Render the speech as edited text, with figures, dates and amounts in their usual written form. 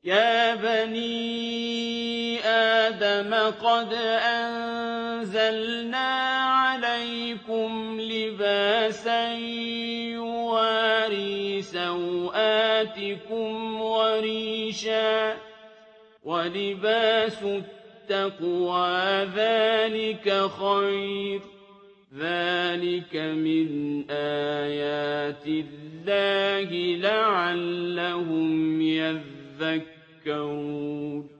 يَا بَنِي آدَمَ قَدْ أَنزَلْنَا عَلَيْكُمْ لِبَاسًا يُوَارِي سَوْآتِكُمْ وَرِيشًا ۖ وَلِبَاسُ التَّقْوَىٰ ذَٰلِكَ خَيْرٌ ۚ ذَٰلِكَ مِنْ آيَاتِ اللَّهِ لَعَلَّهُمْ يَذَّكَّرُونَ